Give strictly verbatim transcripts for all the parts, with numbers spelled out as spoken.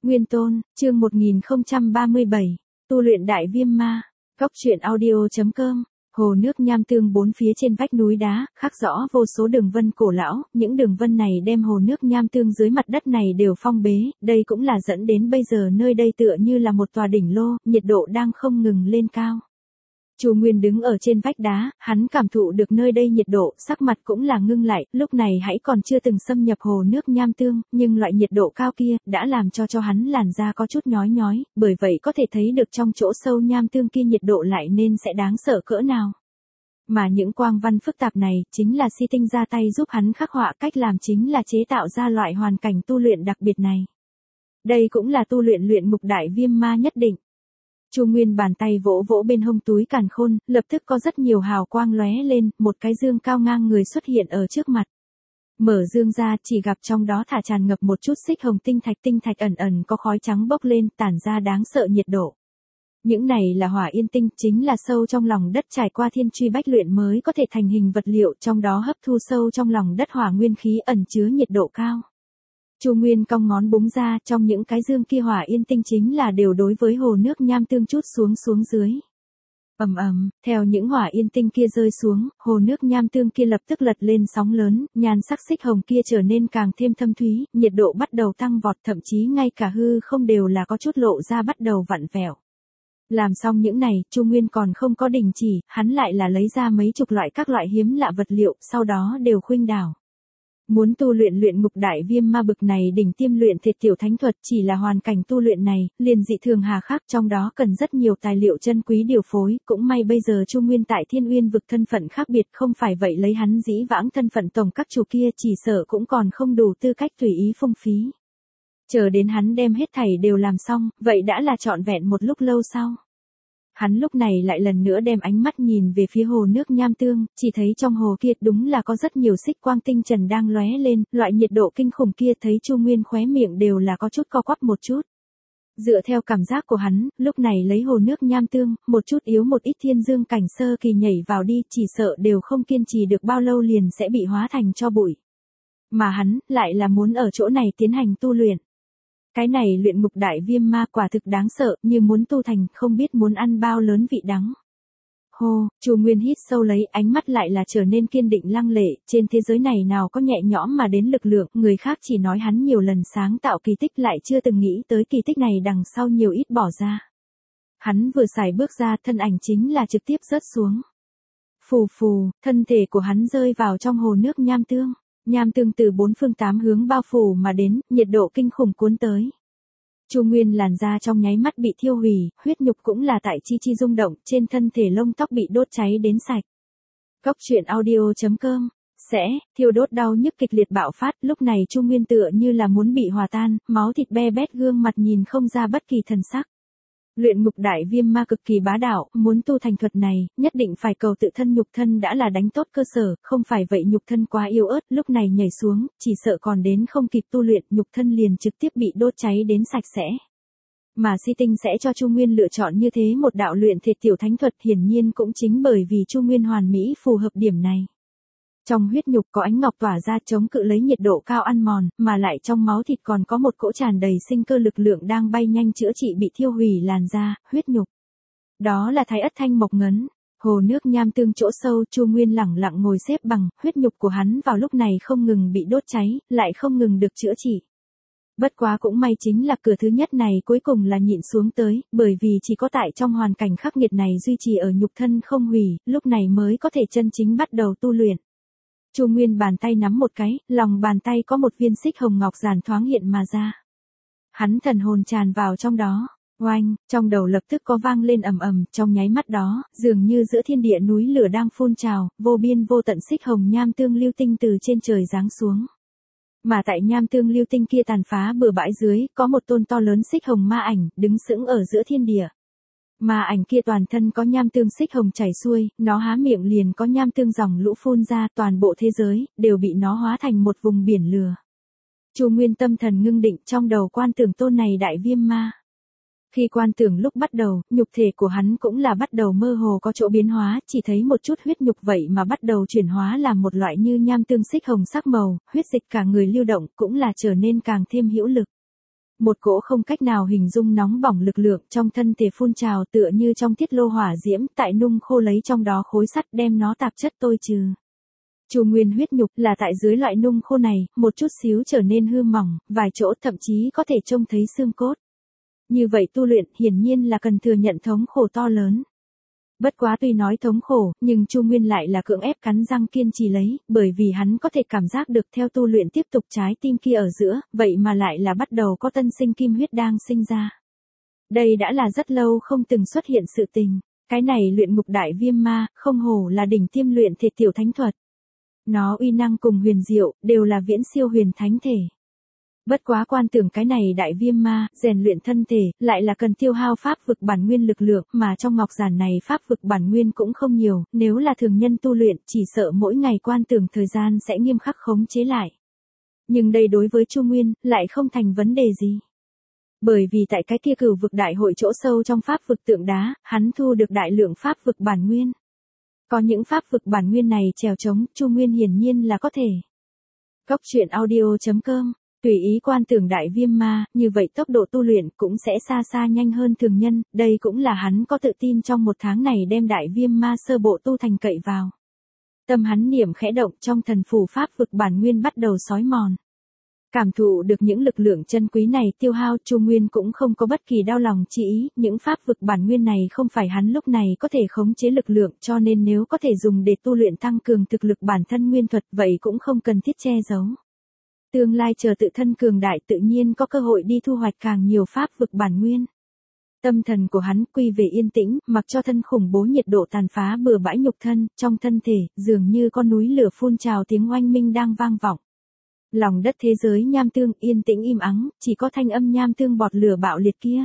Nguyên Tôn, chương một nghìn không trăm ba mươi bảy, tu luyện đại viêm ma. Góc truyện audio chấm com. Hồ nước nham tương bốn phía trên vách núi đá, khắc rõ vô số đường vân cổ lão, những đường vân này đem hồ nước nham tương dưới mặt đất này đều phong bế, đây cũng là dẫn đến bây giờ nơi đây tựa như là một tòa đỉnh lô, nhiệt độ đang không ngừng lên cao. Chu Nguyên đứng ở trên vách đá, hắn cảm thụ được nơi đây nhiệt độ, sắc mặt cũng là ngưng lại, lúc này hãy còn chưa từng xâm nhập hồ nước nham tương, nhưng loại nhiệt độ cao kia, đã làm cho cho hắn làn da có chút nhói nhói, bởi vậy có thể thấy được trong chỗ sâu nham tương kia nhiệt độ lại nên sẽ đáng sợ cỡ nào. Mà những quang văn phức tạp này, chính là Si Tinh ra tay giúp hắn khắc họa, cách làm chính là chế tạo ra loại hoàn cảnh tu luyện đặc biệt này. Đây cũng là tu luyện luyện ngục đại viêm ma nhất định. Chu Nguyên bàn tay vỗ vỗ bên hông túi càn khôn, lập tức có rất nhiều hào quang lóe lên, một cái dương cao ngang người xuất hiện ở trước mặt. Mở dương ra, chỉ gặp trong đó thả tràn ngập một chút xích hồng tinh thạch, tinh thạch ẩn ẩn có khói trắng bốc lên, tản ra đáng sợ nhiệt độ. Những này là hỏa yên tinh, chính là sâu trong lòng đất trải qua thiên truy bách luyện mới có thể thành hình vật liệu, trong đó hấp thu sâu trong lòng đất hỏa nguyên khí ẩn chứa nhiệt độ cao. Chu Nguyên cong ngón búng ra, trong những cái dương kia hỏa yên tinh chính là đều đối với hồ nước nham tương chút xuống xuống dưới. Ầm ầm, theo những hỏa yên tinh kia rơi xuống, hồ nước nham tương kia lập tức lật lên sóng lớn, nhan sắc xích hồng kia trở nên càng thêm thâm thúy, nhiệt độ bắt đầu tăng vọt, thậm chí ngay cả hư không đều là có chút lộ ra bắt đầu vặn vẹo. Làm xong những này, Chu Nguyên còn không có đình chỉ, hắn lại là lấy ra mấy chục loại các loại hiếm lạ vật liệu, sau đó đều khuynh đảo. Muốn tu luyện luyện ngục đại viêm ma bực này đỉnh tiêm luyện thiệt tiểu thánh thuật, chỉ là hoàn cảnh tu luyện này, liền dị thường hà khắc, trong đó cần rất nhiều tài liệu chân quý điều phối, cũng may bây giờ Chu Nguyên tại Thiên Uyên vực thân phận khác biệt, không phải vậy lấy hắn dĩ vãng thân phận tổng các chủ kia chỉ sợ cũng còn không đủ tư cách tùy ý phung phí. Chờ đến hắn đem hết thảy đều làm xong, vậy đã là trọn vẹn một lúc lâu sau. Hắn lúc này lại lần nữa đem ánh mắt nhìn về phía hồ nước nham tương, chỉ thấy trong hồ kia đúng là có rất nhiều xích quang tinh trần đang lóe lên, loại nhiệt độ kinh khủng kia thấy Chu Nguyên khóe miệng đều là có chút co quắp một chút. Dựa theo cảm giác của hắn, lúc này lấy hồ nước nham tương, một chút yếu một ít thiên dương cảnh sơ kỳ nhảy vào đi, chỉ sợ đều không kiên trì được bao lâu liền sẽ bị hóa thành tro bụi. Mà hắn, lại là muốn ở chỗ này tiến hành tu luyện. Cái này luyện ngục đại viêm ma quả thực đáng sợ, như muốn tu thành, không biết muốn ăn bao lớn vị đắng. Hô, Chu Nguyên hít sâu lấy, ánh mắt lại là trở nên kiên định lăng lệ, trên thế giới này nào có nhẹ nhõm mà đến lực lượng, người khác chỉ nói hắn nhiều lần sáng tạo kỳ tích lại chưa từng nghĩ tới kỳ tích này đằng sau nhiều ít bỏ ra. Hắn vừa xài bước ra, thân ảnh chính là trực tiếp rớt xuống. Phù phù, thân thể của hắn rơi vào trong hồ nước nham tương. Nham tương từ bốn phương tám hướng bao phủ mà đến, nhiệt độ kinh khủng cuốn tới. Chu Nguyên làn da trong nháy mắt bị thiêu hủy, huyết nhục cũng là tại chi chi rung động, trên thân thể lông tóc bị đốt cháy đến sạch. Góc truyện audio chấm com. Sẽ, thiêu đốt đau nhức kịch liệt bạo phát, lúc này Chu Nguyên tựa như là muốn bị hòa tan, máu thịt be bét, gương mặt nhìn không ra bất kỳ thần sắc. Luyện ngục đại viêm ma cực kỳ bá đạo, muốn tu thành thuật này, nhất định phải cầu tự thân nhục thân đã là đánh tốt cơ sở, không phải vậy nhục thân quá yếu ớt, lúc này nhảy xuống, chỉ sợ còn đến không kịp tu luyện, nhục thân liền trực tiếp bị đốt cháy đến sạch sẽ. Mà Si Tinh sẽ cho Chu Nguyên lựa chọn như thế một đạo luyện thiệt tiểu thánh thuật, hiển nhiên cũng chính bởi vì Chu Nguyên hoàn mỹ phù hợp điểm này. Trong huyết nhục có ánh ngọc tỏa ra chống cự lấy nhiệt độ cao ăn mòn, mà lại trong máu thịt còn có một cỗ tràn đầy sinh cơ lực lượng đang bay nhanh chữa trị bị thiêu hủy làn da, huyết nhục. Đó là Thái Ất Thanh Mộc Ngấn. Hồ nước nham tương chỗ sâu, Chu Nguyên lẳng lặng ngồi xếp bằng, huyết nhục của hắn vào lúc này không ngừng bị đốt cháy, lại không ngừng được chữa trị. Bất quá cũng may chính là cửa thứ nhất này cuối cùng là nhịn xuống tới, bởi vì chỉ có tại trong hoàn cảnh khắc nghiệt này duy trì ở nhục thân không hủy, lúc này mới có thể chân chính bắt đầu tu luyện. Chu Nguyên bàn tay nắm một cái, lòng bàn tay có một viên xích hồng ngọc giản thoáng hiện mà ra. Hắn thần hồn tràn vào trong đó, oanh, trong đầu lập tức có vang lên ầm ầm, trong nháy mắt đó, dường như giữa thiên địa núi lửa đang phun trào, vô biên vô tận xích hồng nham tương lưu tinh từ trên trời giáng xuống. Mà tại nham tương lưu tinh kia tàn phá bừa bãi dưới, có một tôn to lớn xích hồng ma ảnh, đứng sững ở giữa thiên địa. Mà ảnh kia toàn thân có nham tương xích hồng chảy xuôi, nó há miệng liền có nham tương dòng lũ phun ra, toàn bộ thế giới, đều bị nó hóa thành một vùng biển lửa. Chu Nguyên tâm thần ngưng định, trong đầu quan tưởng tôn này đại viêm ma. Khi quan tưởng lúc bắt đầu, nhục thể của hắn cũng là bắt đầu mơ hồ có chỗ biến hóa, chỉ thấy một chút huyết nhục vậy mà bắt đầu chuyển hóa làm một loại như nham tương xích hồng sắc màu, huyết dịch cả người lưu động cũng là trở nên càng thêm hữu lực. Một cỗ không cách nào hình dung nóng bỏng lực lượng trong thân thể phun trào tựa như trong thiết lô hỏa diễm tại nung khô lấy trong đó khối sắt đem nó tạp chất tôi trừ. Chu nguyên huyết nhục là tại dưới loại nung khô này, một chút xíu trở nên hư mỏng, vài chỗ thậm chí có thể trông thấy xương cốt. Như vậy tu luyện hiển nhiên là cần thừa nhận thống khổ to lớn. Bất quá tuy nói thống khổ, nhưng Chu Nguyên lại là cưỡng ép cắn răng kiên trì lấy, bởi vì hắn có thể cảm giác được theo tu luyện tiếp tục trái tim kia ở giữa, vậy mà lại là bắt đầu có tân sinh kim huyết đang sinh ra. Đây đã là rất lâu không từng xuất hiện sự tình, cái này luyện ngục đại viêm ma, không hổ là đỉnh tiêm luyện thể tiểu thánh thuật. Nó uy năng cùng huyền diệu, đều là viễn siêu huyền thánh thể. Bất quá quan tưởng cái này đại viêm ma, rèn luyện thân thể, lại là cần tiêu hao pháp vực bản nguyên lực lượng, mà trong ngọc giản này pháp vực bản nguyên cũng không nhiều, nếu là thường nhân tu luyện, chỉ sợ mỗi ngày quan tưởng thời gian sẽ nghiêm khắc khống chế lại. Nhưng đây đối với Chu Nguyên, lại không thành vấn đề gì. Bởi vì tại cái kia cửu vực đại hội chỗ sâu trong pháp vực tượng đá, hắn thu được đại lượng pháp vực bản nguyên. Có những pháp vực bản nguyên này trèo trống, Chu Nguyên hiển nhiên là có thể. Cốc truyện audio chấm com Tùy ý quan tưởng đại viêm ma, như vậy tốc độ tu luyện cũng sẽ xa xa nhanh hơn thường nhân, đây cũng là hắn có tự tin trong một tháng này đem đại viêm ma sơ bộ tu thành cậy vào. Tâm hắn niệm khẽ động trong thần phù pháp vực bản nguyên bắt đầu xói mòn. Cảm thụ được những lực lượng chân quý này tiêu hao, Chu Nguyên cũng không có bất kỳ đau lòng chi ý, những pháp vực bản nguyên này không phải hắn lúc này có thể khống chế lực lượng, cho nên nếu có thể dùng để tu luyện tăng cường thực lực bản thân nguyên thuật vậy cũng không cần thiết che giấu. Tương lai chờ tự thân cường đại tự nhiên có cơ hội đi thu hoạch càng nhiều pháp vực bản nguyên. Tâm thần của hắn quy về yên tĩnh, mặc cho thân khủng bố nhiệt độ tàn phá bừa bãi nhục thân, trong thân thể, dường như con núi lửa phun trào tiếng oanh minh đang vang vọng. Lòng đất thế giới nham tương yên tĩnh im ắng, chỉ có thanh âm nham tương bọt lửa bạo liệt kia.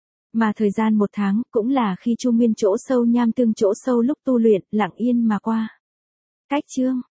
Mà thời gian một tháng, cũng là khi Chu Nguyên chỗ sâu nham tương chỗ sâu lúc tu luyện, lặng yên mà qua. Cách chương